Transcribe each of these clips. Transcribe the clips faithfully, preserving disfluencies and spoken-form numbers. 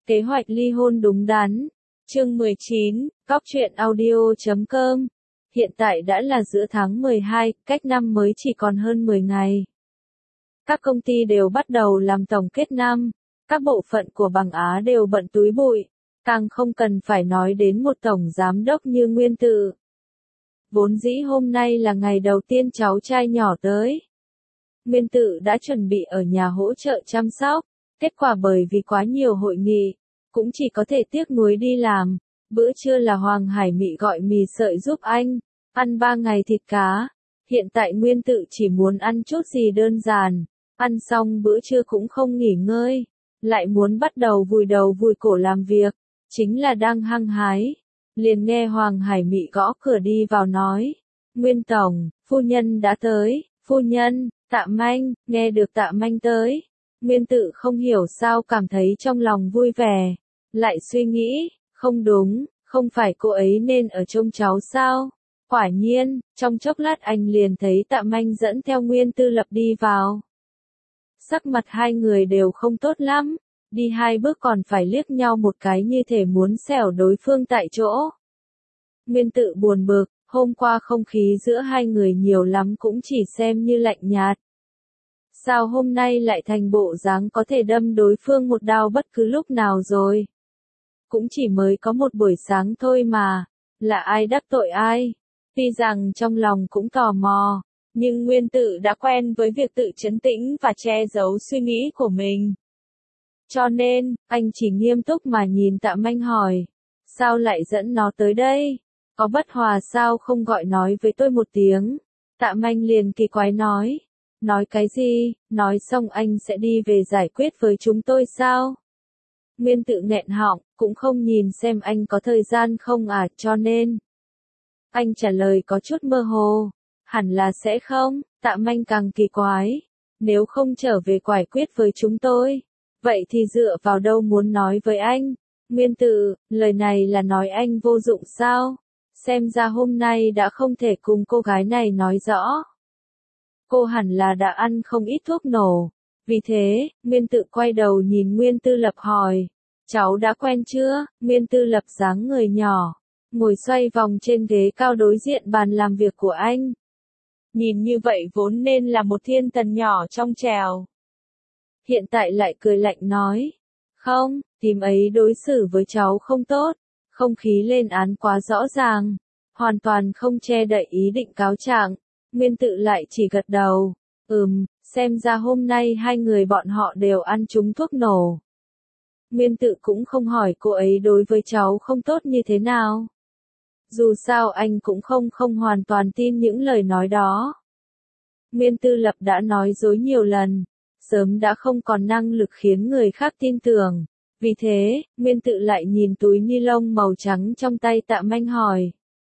Kế hoạch ly hôn đúng đắn. Chương mười chín, Cóc truyện audio chấm com. Hiện tại đã là giữa tháng mười hai, cách năm mới chỉ còn hơn mười ngày. Các công ty đều bắt đầu làm tổng kết năm, các bộ phận của Bằng Á đều bận túi bụi, càng không cần phải nói đến một tổng giám đốc như Nguyên Tự. Vốn dĩ hôm nay là ngày đầu tiên cháu trai nhỏ tới. Nguyên Tự đã chuẩn bị ở nhà hỗ trợ chăm sóc, kết quả bởi vì quá nhiều hội nghị, cũng chỉ có thể tiếc nuối đi làm. Bữa trưa là Hoàng Hải Mị gọi mì sợi giúp anh, ăn ba ngày thịt cá. Hiện tại Nguyên Tự chỉ muốn ăn chút gì đơn giản, ăn xong bữa trưa cũng không nghỉ ngơi, lại muốn bắt đầu vùi đầu vùi cổ làm việc, chính là đang hăng hái. Liền nghe Hoàng Hải Mị gõ cửa đi vào nói, Nguyên Tổng, phu nhân đã tới. Phu nhân, Tạ Manh. Nghe được Tạ Manh tới, Nguyên Tự không hiểu sao cảm thấy trong lòng vui vẻ, lại suy nghĩ, không đúng, không phải cô ấy nên ở trông cháu sao? Quả nhiên, trong chốc lát anh liền thấy Tạ Manh dẫn theo Nguyên Tư Lập đi vào. Sắc mặt hai người đều không tốt lắm, đi hai bước còn phải liếc nhau một cái như thể muốn xẻo đối phương tại chỗ. Nguyên Tự buồn bực, hôm qua không khí giữa hai người nhiều lắm cũng chỉ xem như lạnh nhạt. Sao hôm nay lại thành bộ dáng có thể đâm đối phương một đao bất cứ lúc nào rồi? Cũng chỉ mới có một buổi sáng thôi mà, là ai đắc tội ai? Tuy rằng trong lòng cũng tò mò, nhưng Nguyên Tự đã quen với việc tự trấn tĩnh và che giấu suy nghĩ của mình. Cho nên, anh chỉ nghiêm túc mà nhìn Tạ Manh hỏi, sao lại dẫn nó tới đây? Có bất hòa sao không gọi nói với tôi một tiếng? Tạ Manh liền kỳ quái nói, nói cái gì, nói xong anh sẽ đi về giải quyết với chúng tôi sao? Nguyên Tự nghẹn họng, cũng không nhìn xem anh có thời gian không à, cho nên. Anh trả lời có chút mơ hồ, hẳn là sẽ không. Tạ Manh càng kỳ quái, nếu không trở về giải quyết với chúng tôi, vậy thì dựa vào đâu muốn nói với anh? Nguyên Tự, lời này là nói anh vô dụng sao? Xem ra hôm nay đã không thể cùng cô gái này nói rõ. Cô hẳn là đã ăn không ít thuốc nổ. Vì thế, Nguyên Tự quay đầu nhìn Nguyên Tư Lập hỏi, cháu đã quen chưa? Nguyên Tư Lập dáng người nhỏ, ngồi xoay vòng trên ghế cao đối diện bàn làm việc của anh. Nhìn như vậy vốn nên là một thiên thần nhỏ trong trèo. Hiện tại lại cười lạnh nói, không, tím ấy đối xử với cháu không tốt, không khí lên án quá rõ ràng, hoàn toàn không che đậy ý định cáo trạng. Nguyên Tự lại chỉ gật đầu, ừm, xem ra hôm nay hai người bọn họ đều ăn trúng thuốc nổ. Nguyên Tự cũng không hỏi cô ấy đối với cháu không tốt như thế nào. Dù sao anh cũng không không hoàn toàn tin những lời nói đó. Nguyên Tư Lập đã nói dối nhiều lần, sớm đã không còn năng lực khiến người khác tin tưởng. Vì thế, Nguyên Tự lại nhìn túi ni lông màu trắng trong tay Tạ Manh hỏi.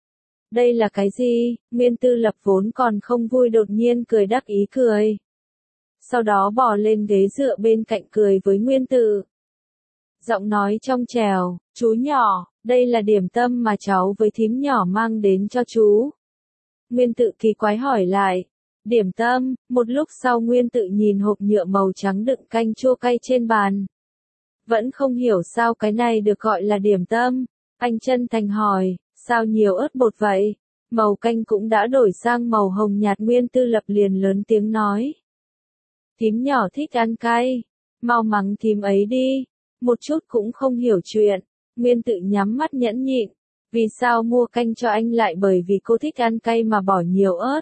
Đây là cái gì? Nguyên Tư Lập vốn còn không vui đột nhiên cười đắc ý cười. Sau đó bò lên ghế dựa bên cạnh cười với Nguyên Tự. Giọng nói trong trèo, chú nhỏ, đây là điểm tâm mà cháu với thím nhỏ mang đến cho chú. Nguyên Tự kỳ quái hỏi lại, điểm tâm. Một lúc sau Nguyên Tự nhìn hộp nhựa màu trắng đựng canh chua cay trên bàn. Vẫn không hiểu sao cái này được gọi là điểm tâm. Anh chân thành hỏi, sao nhiều ớt bột vậy? Màu canh cũng đã đổi sang màu hồng nhạt. Nguyên Tư Lập liền lớn tiếng nói. Thím nhỏ thích ăn cay, mau mắng thím ấy đi. Một chút cũng không hiểu chuyện. Nguyên Tự nhắm mắt nhẫn nhịn. Vì sao mua canh cho anh lại bởi vì cô thích ăn cay mà bỏ nhiều ớt?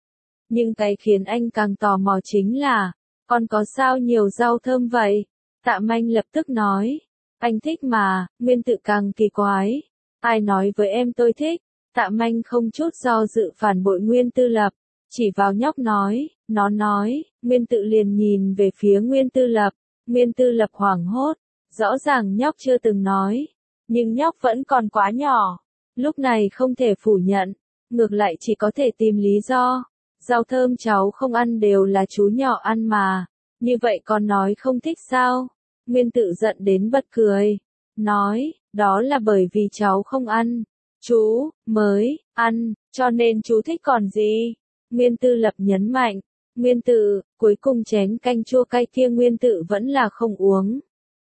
Nhưng cái khiến anh càng tò mò chính là, còn có sao nhiều rau thơm vậy? Tạ Manh lập tức nói, anh thích mà. Nguyên Tự càng kỳ quái, ai nói với em tôi thích? Tạ Manh không chút do dự phản bội Nguyên Tư Lập, chỉ vào nhóc nói, nó nói. Nguyên Tự liền nhìn về phía Nguyên Tư Lập. Nguyên Tư Lập hoảng hốt, rõ ràng nhóc chưa từng nói, nhưng nhóc vẫn còn quá nhỏ, lúc này không thể phủ nhận, ngược lại chỉ có thể tìm lý do. Rau thơm cháu không ăn đều là chú nhỏ ăn mà, như vậy còn nói không thích sao? Nguyên Tự giận đến bật cười, nói, đó là bởi vì cháu không ăn, chú mới ăn, cho nên chú thích còn gì? Nguyên Tư Lập nhấn mạnh, Nguyên Tự, cuối cùng chén canh chua cay kia Nguyên Tự vẫn là không uống.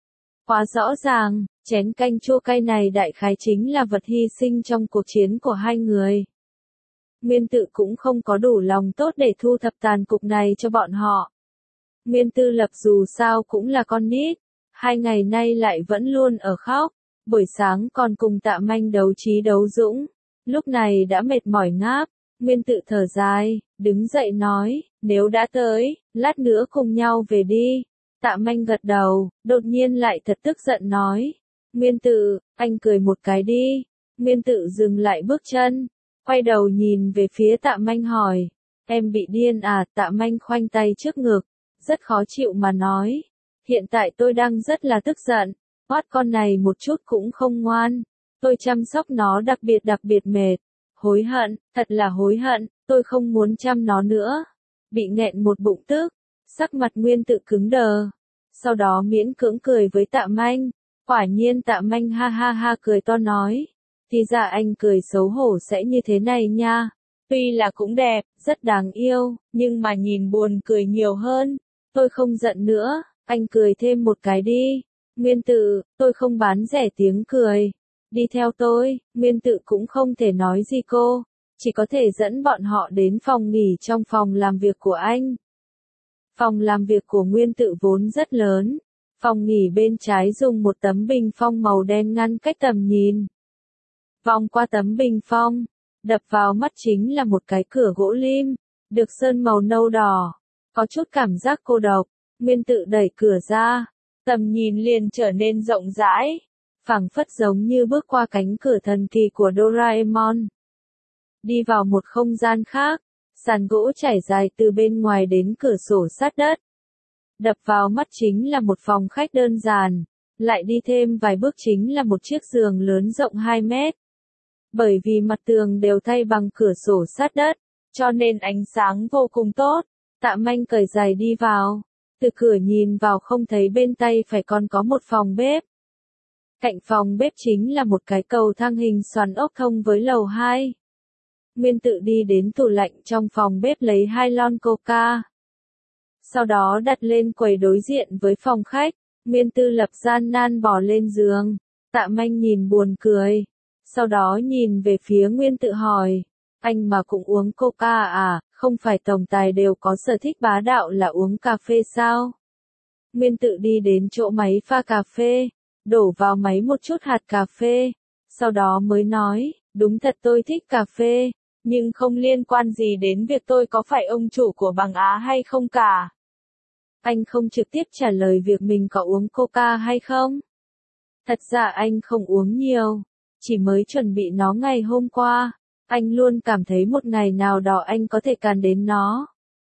Quá rõ ràng, chén canh chua cay này đại khái chính là vật hy sinh trong cuộc chiến của hai người. Nguyên Tự cũng không có đủ lòng tốt để thu thập tàn cục này cho bọn họ. Nguyên Tư Lập dù sao cũng là con nít, hai ngày nay lại vẫn luôn ở khóc, buổi sáng còn cùng Tạ Manh đấu trí đấu dũng, lúc này đã mệt mỏi ngáp. Nguyên Tự thở dài, đứng dậy nói, nếu đã tới, lát nữa cùng nhau về đi. Tạ Manh gật đầu, đột nhiên lại thật tức giận nói, Nguyên Tự, anh cười một cái đi. Nguyên Tự dừng lại bước chân, quay đầu nhìn về phía Tạ Manh hỏi, em bị điên à? Tạ Manh khoanh tay trước ngực, rất khó chịu mà nói, hiện tại tôi đang rất là tức giận, oát con này một chút cũng không ngoan, tôi chăm sóc nó đặc biệt đặc biệt mệt, hối hận, thật là hối hận, tôi không muốn chăm nó nữa. Bị nghẹn một bụng tức, sắc mặt Nguyên Tự cứng đờ, sau đó miễn cưỡng cười với Tạ Manh, quả nhiên Tạ Manh ha ha ha cười to nói, thì ra anh cười xấu hổ sẽ như thế này nha, tuy là cũng đẹp, rất đáng yêu, nhưng mà nhìn buồn cười nhiều hơn, tôi không giận nữa, anh cười thêm một cái đi. Nguyên Tự, tôi không bán rẻ tiếng cười, đi theo tôi. Nguyên Tự cũng không thể nói gì cô, chỉ có thể dẫn bọn họ đến phòng nghỉ trong phòng làm việc của anh. Phòng làm việc của Nguyên Tự vốn rất lớn, phòng nghỉ bên trái dùng một tấm bình phong màu đen ngăn cách tầm nhìn. Vòng qua tấm bình phong, đập vào mắt chính là một cái cửa gỗ lim, được sơn màu nâu đỏ, có chút cảm giác cô độc. Nguyên Tự đẩy cửa ra, tầm nhìn liền trở nên rộng rãi, phảng phất giống như bước qua cánh cửa thần kỳ của Doraemon. Đi vào một không gian khác, sàn gỗ trải dài từ bên ngoài đến cửa sổ sát đất. Đập vào mắt chính là một phòng khách đơn giản, lại đi thêm vài bước chính là một chiếc giường lớn rộng hai mét. Bởi vì mặt tường đều thay bằng cửa sổ sát đất, cho nên ánh sáng vô cùng tốt. Tạ Manh cởi giày đi vào, từ cửa nhìn vào không thấy bên tay phải còn có một phòng bếp. Cạnh phòng bếp chính là một cái cầu thang hình xoắn ốc thông với lầu hai. Nguyên Tự đi đến tủ lạnh trong phòng bếp lấy hai lon coca. Sau đó đặt lên quầy đối diện với phòng khách. Nguyên Tư Lập gian nan bò lên giường. Tạ Manh nhìn buồn cười. Sau đó nhìn về phía Nguyên Tự hỏi, anh mà cũng uống coca à, không phải tổng tài đều có sở thích bá đạo là uống cà phê sao? Nguyên Tự đi đến chỗ máy pha cà phê, đổ vào máy một chút hạt cà phê, sau đó mới nói, đúng thật tôi thích cà phê, nhưng không liên quan gì đến việc tôi có phải ông chủ của Bằng Á hay không cả. Anh không trực tiếp trả lời việc mình có uống coca hay không. Thật ra anh không uống nhiều, chỉ mới chuẩn bị nó ngày hôm qua. Anh luôn cảm thấy một ngày nào đó anh có thể càn đến nó.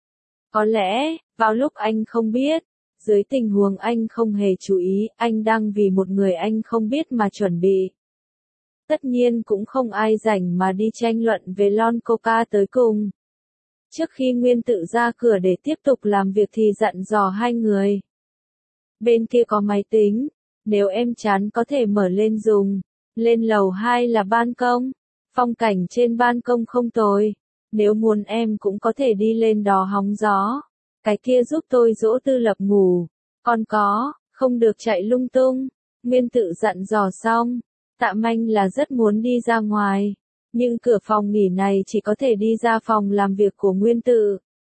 Có lẽ, vào lúc anh không biết, dưới tình huống anh không hề chú ý, anh đang vì một người anh không biết mà chuẩn bị. Tất nhiên cũng không ai rảnh mà đi tranh luận về lon coca tới cùng. Trước khi Nguyên Tự ra cửa để tiếp tục làm việc thì dặn dò hai người. Bên kia có máy tính, nếu em chán có thể mở lên dùng. Lên lầu hai là ban công. Phong cảnh trên ban công không tồi, nếu muốn em cũng có thể đi lên đó hóng gió. Cái kia giúp tôi dỗ Tư Lập ngủ, còn có, không được chạy lung tung. Nguyên Tự dặn dò xong, Tạ Manh là rất muốn đi ra ngoài, nhưng cửa phòng nghỉ này chỉ có thể đi ra phòng làm việc của Nguyên Tự.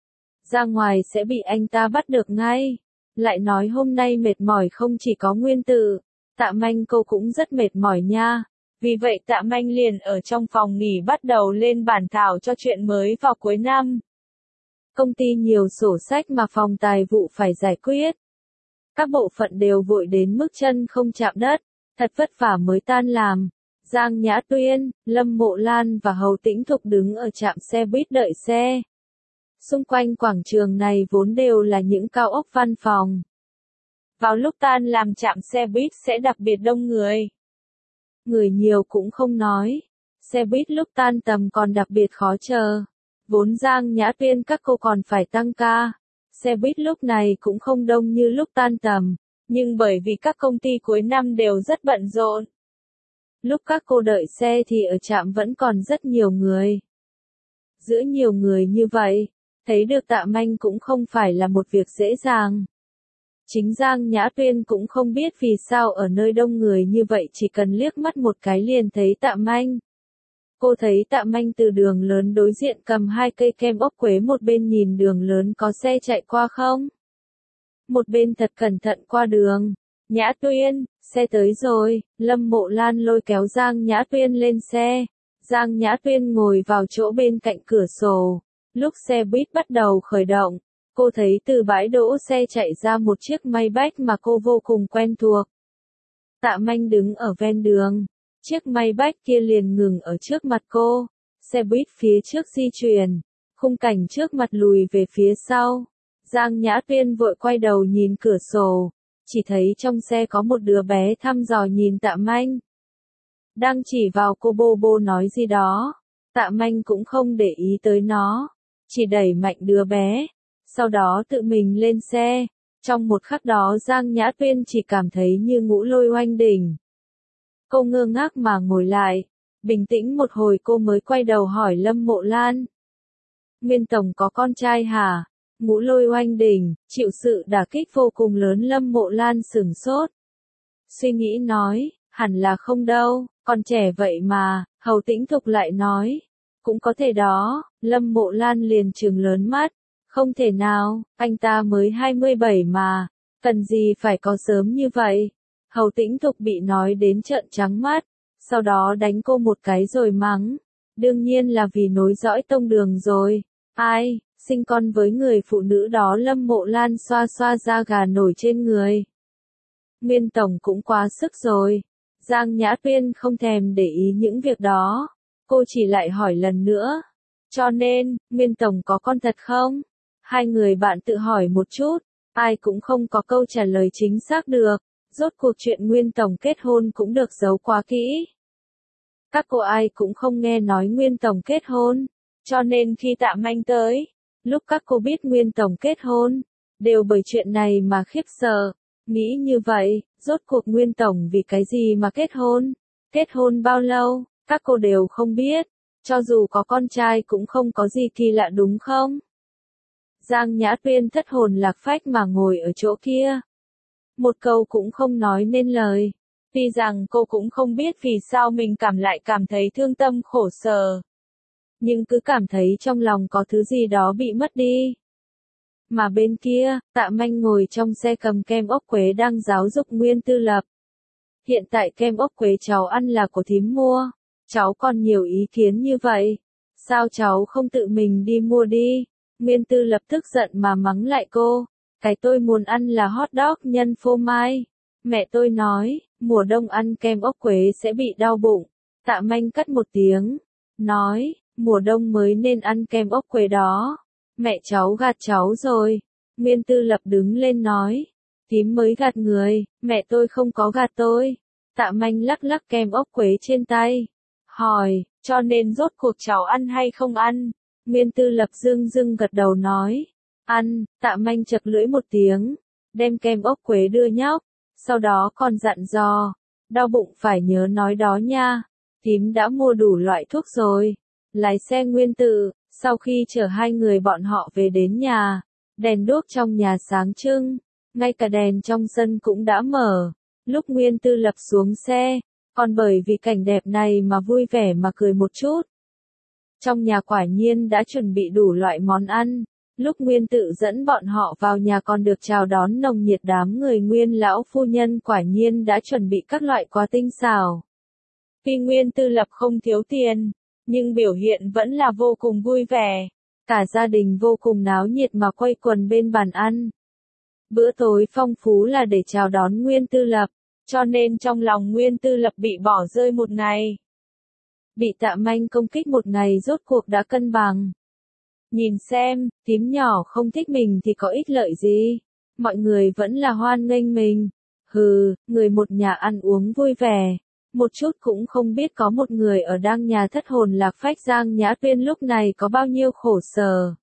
Ra ngoài sẽ bị anh ta bắt được ngay, lại nói hôm nay mệt mỏi không chỉ có Nguyên Tự, Tạ Manh cô cũng rất mệt mỏi nha. Vì vậy Tạ Manh liền ở trong phòng nghỉ bắt đầu lên bản thảo cho chuyện mới vào cuối năm. Công ty nhiều sổ sách mà phòng tài vụ phải giải quyết. Các bộ phận đều vội đến mức chân không chạm đất, thật vất vả mới tan làm. Giang Nhã Tuyên, Lâm Mộ Lan và Hầu Tĩnh Thục đứng ở trạm xe buýt đợi xe. Xung quanh quảng trường này vốn đều là những cao ốc văn phòng. Vào lúc tan làm trạm xe buýt sẽ đặc biệt đông người. Người nhiều cũng không nói, xe buýt lúc tan tầm còn đặc biệt khó chờ. Vốn Giang Nhã Tuyên các cô còn phải tăng ca, xe buýt lúc này cũng không đông như lúc tan tầm, nhưng bởi vì các công ty cuối năm đều rất bận rộn. Lúc các cô đợi xe thì ở trạm vẫn còn rất nhiều người. Giữa nhiều người như vậy, thấy được Tạ Manh cũng không phải là một việc dễ dàng. Chính Giang Nhã Tuyên cũng không biết vì sao ở nơi đông người như vậy chỉ cần liếc mắt một cái liền thấy Tạ Manh. Cô thấy Tạ Manh từ đường lớn đối diện cầm hai cây kem ốc quế, một bên nhìn đường lớn có xe chạy qua không, một bên thật cẩn thận qua đường. Nhã Tuyên, xe tới rồi. Lâm Mộ Lan lôi kéo Giang Nhã Tuyên lên xe. Giang Nhã Tuyên ngồi vào chỗ bên cạnh cửa sổ. Lúc xe buýt bắt đầu khởi động, cô thấy từ bãi đỗ xe chạy ra một chiếc Maybach mà cô vô cùng quen thuộc. Tạ Manh đứng ở ven đường. Chiếc Maybach kia liền ngừng ở trước mặt cô. Xe buýt phía trước di chuyển. Khung cảnh trước mặt lùi về phía sau. Giang Nhã Tuyên vội quay đầu nhìn cửa sổ. Chỉ thấy trong xe có một đứa bé thăm dò nhìn Tạ Manh. Đang chỉ vào cô bô bô nói gì đó. Tạ Manh cũng không để ý tới nó. Chỉ đẩy mạnh đứa bé. Sau đó tự mình lên xe. Trong một khắc đó Giang Nhã Tuyên chỉ cảm thấy như ngũ lôi oanh đỉnh. Cô ngơ ngác mà ngồi lại. Bình tĩnh một hồi cô mới quay đầu hỏi Lâm Mộ Lan. Nguyên Tổng có con trai hả? Ngũ lôi oanh đỉnh, chịu sự đả kích vô cùng lớn. Lâm Mộ Lan sửng sốt. Suy nghĩ nói, hẳn là không đâu, còn trẻ vậy mà. Hầu Tĩnh Thục lại nói, cũng có thể đó. Lâm Mộ Lan liền trừng lớn mắt. Không thể nào, anh ta mới hai mươi bảy mà, cần gì phải có sớm như vậy. Hầu Tĩnh Thục bị nói đến trợn trắng mắt, sau đó đánh cô một cái rồi mắng. Đương nhiên là vì nối dõi tông đường rồi. Ai, sinh con với người phụ nữ đó? Lâm Mộ Lan xoa xoa da gà nổi trên người. Nguyên Tổng cũng quá sức rồi. Giang Nhã Tuyên không thèm để ý những việc đó. Cô chỉ lại hỏi lần nữa. Cho nên, Nguyên Tổng có con thật không? Hai người bạn tự hỏi một chút, ai cũng không có câu trả lời chính xác được. Rốt cuộc chuyện Nguyên Tổng kết hôn cũng được giấu quá kỹ. Các cô ai cũng không nghe nói Nguyên Tổng kết hôn. Cho nên khi Tạ Manh tới, lúc các cô biết Nguyên Tổng kết hôn, đều bởi chuyện này mà khiếp sợ. Nghĩ như vậy, rốt cuộc Nguyên Tổng vì cái gì mà kết hôn? Kết hôn bao lâu? Các cô đều không biết. Cho dù có con trai cũng không có gì kỳ lạ đúng không? Giang Nhã Tuyên thất hồn lạc phách mà ngồi ở chỗ kia. Một câu cũng không nói nên lời. Tuy rằng cô cũng không biết vì sao mình cảm lại cảm thấy thương tâm khổ sở. Nhưng cứ cảm thấy trong lòng có thứ gì đó bị mất đi. Mà bên kia, Tạ Manh ngồi trong xe cầm kem ốc quế đang giáo dục Nguyên Tư Lập. Hiện tại kem ốc quế cháu ăn là của thím mua. Cháu còn nhiều ý kiến như vậy. Sao cháu không tự mình đi mua đi? Nguyên Tư Lập tức giận mà mắng lại cô. Cái tôi muốn ăn là hot dog nhân phô mai. Mẹ tôi nói, mùa đông ăn kem ốc quế sẽ bị đau bụng. Tạ Manh cắt một tiếng. Nói, mùa đông mới nên ăn kem ốc quế đó. Mẹ cháu gạt cháu rồi. Nguyên Tư Lập đứng lên nói. Thím mới gạt người, mẹ tôi không có gạt tôi. Tạ Manh lắc lắc kem ốc quế trên tay. Hỏi, cho nên rốt cuộc cháu ăn hay không ăn? Nguyên Tư Lập dưng dưng gật đầu nói. Ăn. Tạ Manh chật lưỡi một tiếng. Đem kem ốc quế đưa nhóc. Sau đó còn dặn dò. Đau bụng phải nhớ nói đó nha. Thím đã mua đủ loại thuốc rồi. Lái xe Nguyên Tự. Sau khi chở hai người bọn họ về đến nhà. Đèn đuốc trong nhà sáng trưng. Ngay cả đèn trong sân cũng đã mở. Lúc Nguyên Tư Lập xuống xe. Còn bởi vì cảnh đẹp này mà vui vẻ mà cười một chút. Trong nhà quả nhiên đã chuẩn bị đủ loại món ăn. Lúc Nguyên Tự dẫn bọn họ vào nhà còn được chào đón nồng nhiệt đám người. Nguyên lão phu nhân quả nhiên đã chuẩn bị các loại quà tinh xảo. Tuy Nguyên Tư Lập không thiếu tiền, nhưng biểu hiện vẫn là vô cùng vui vẻ. Cả gia đình vô cùng náo nhiệt mà quây quần bên bàn ăn. Bữa tối phong phú là để chào đón Nguyên Tư Lập, cho nên trong lòng Nguyên Tư Lập bị bỏ rơi một ngày. Bị Tạ Manh công kích một ngày rốt cuộc đã cân bằng. Nhìn xem, thím nhỏ không thích mình thì có ích lợi gì. Mọi người vẫn là hoan nghênh mình. Hừ, người một nhà ăn uống vui vẻ. Một chút cũng không biết có một người ở đang nhà thất hồn lạc phách. Giang Nhã Tuyên lúc này có bao nhiêu khổ sở.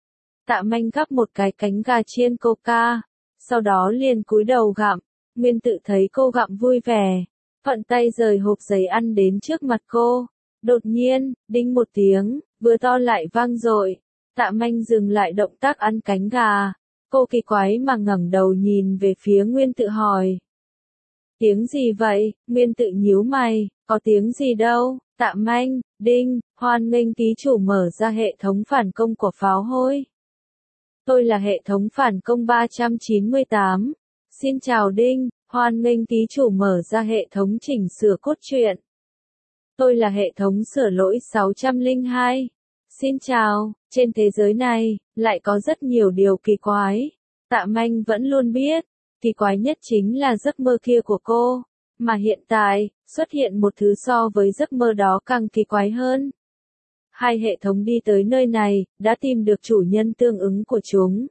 Tạ Manh gắp một cái cánh gà chiên coca. Sau đó liền cúi đầu gặm. Nguyên Tự thấy cô gặm vui vẻ. Thuận tay rời hộp giấy ăn đến trước mặt cô. Đột nhiên, đinh một tiếng, bữa to lại vang dội. Tạ Manh dừng lại động tác ăn cánh gà. Cô kỳ quái mà ngẩng đầu nhìn về phía Nguyên Tự hỏi. Tiếng gì vậy? Nguyên Tự nhíu mày, có tiếng gì đâu. Tạ Manh, đinh, hoan nghênh ký chủ mở ra hệ thống phản công của pháo hôi. Tôi là hệ thống phản công ba trăm chín mươi tám. Xin chào đinh, hoan nghênh ký chủ mở ra hệ thống chỉnh sửa cốt truyện. Tôi là hệ thống sửa lỗi sáu trăm lẻ hai. Xin chào, trên thế giới này, lại có rất nhiều điều kỳ quái. Tạ Manh vẫn luôn biết, kỳ quái nhất chính là giấc mơ kia của cô. Mà hiện tại, xuất hiện một thứ so với giấc mơ đó càng kỳ quái hơn. Hai hệ thống đi tới nơi này, đã tìm được chủ nhân tương ứng của chúng.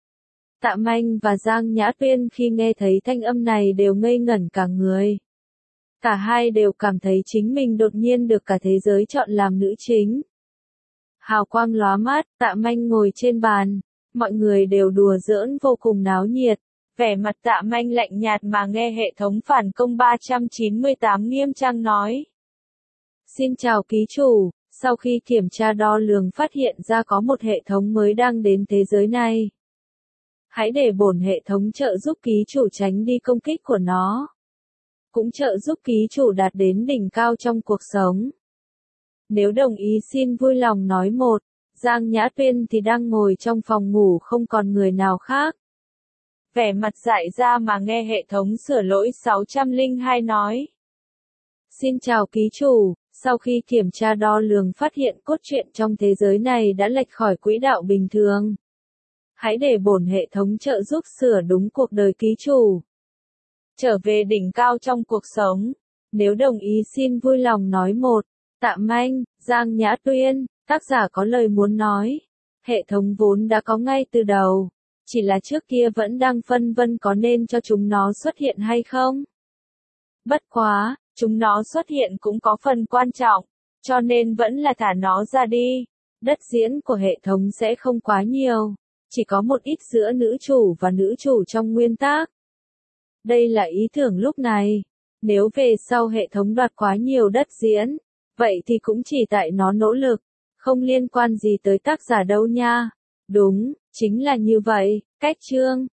Tạ Manh và Giang Nhã Tuyên khi nghe thấy thanh âm này đều ngây ngẩn cả người. Cả hai đều cảm thấy chính mình đột nhiên được cả thế giới chọn làm nữ chính. Hào quang lóa mắt, Tạ Manh ngồi trên bàn, mọi người đều đùa giỡn vô cùng náo nhiệt. Vẻ mặt Tạ Manh lạnh nhạt mà nghe hệ thống phản công ba trăm chín mươi tám nghiêm trang nói. Xin chào ký chủ, sau khi kiểm tra đo lường phát hiện ra có một hệ thống mới đang đến thế giới này. Hãy để bổn hệ thống trợ giúp ký chủ tránh đi công kích của nó. Cũng trợ giúp ký chủ đạt đến đỉnh cao trong cuộc sống. Nếu đồng ý xin vui lòng nói một. Giang Nhã Tuyên thì đang ngồi trong phòng ngủ không còn người nào khác. Vẻ mặt dại ra mà nghe hệ thống sửa lỗi sáu trăm lẻ hai nói. Xin chào ký chủ, sau khi kiểm tra đo lường phát hiện cốt truyện trong thế giới này đã lệch khỏi quỹ đạo bình thường. Hãy để bổn hệ thống trợ giúp sửa đúng cuộc đời ký chủ. Trở về đỉnh cao trong cuộc sống. Nếu đồng ý xin vui lòng nói một. Tạ Manh, Giang Nhã Tuyên, tác giả có lời muốn nói. Hệ thống vốn đã có ngay từ đầu. Chỉ là trước kia vẫn đang phân vân có nên cho chúng nó xuất hiện hay không. Bất quá, chúng nó xuất hiện cũng có phần quan trọng, cho nên vẫn là thả nó ra đi. Đất diễn của hệ thống sẽ không quá nhiều, chỉ có một ít giữa nữ chủ và nữ chủ trong nguyên tác. Đây là ý tưởng lúc này. Nếu về sau hệ thống đoạt quá nhiều đất diễn, vậy thì cũng chỉ tại nó nỗ lực, không liên quan gì tới tác giả đâu nha. Đúng, chính là như vậy, cách chương.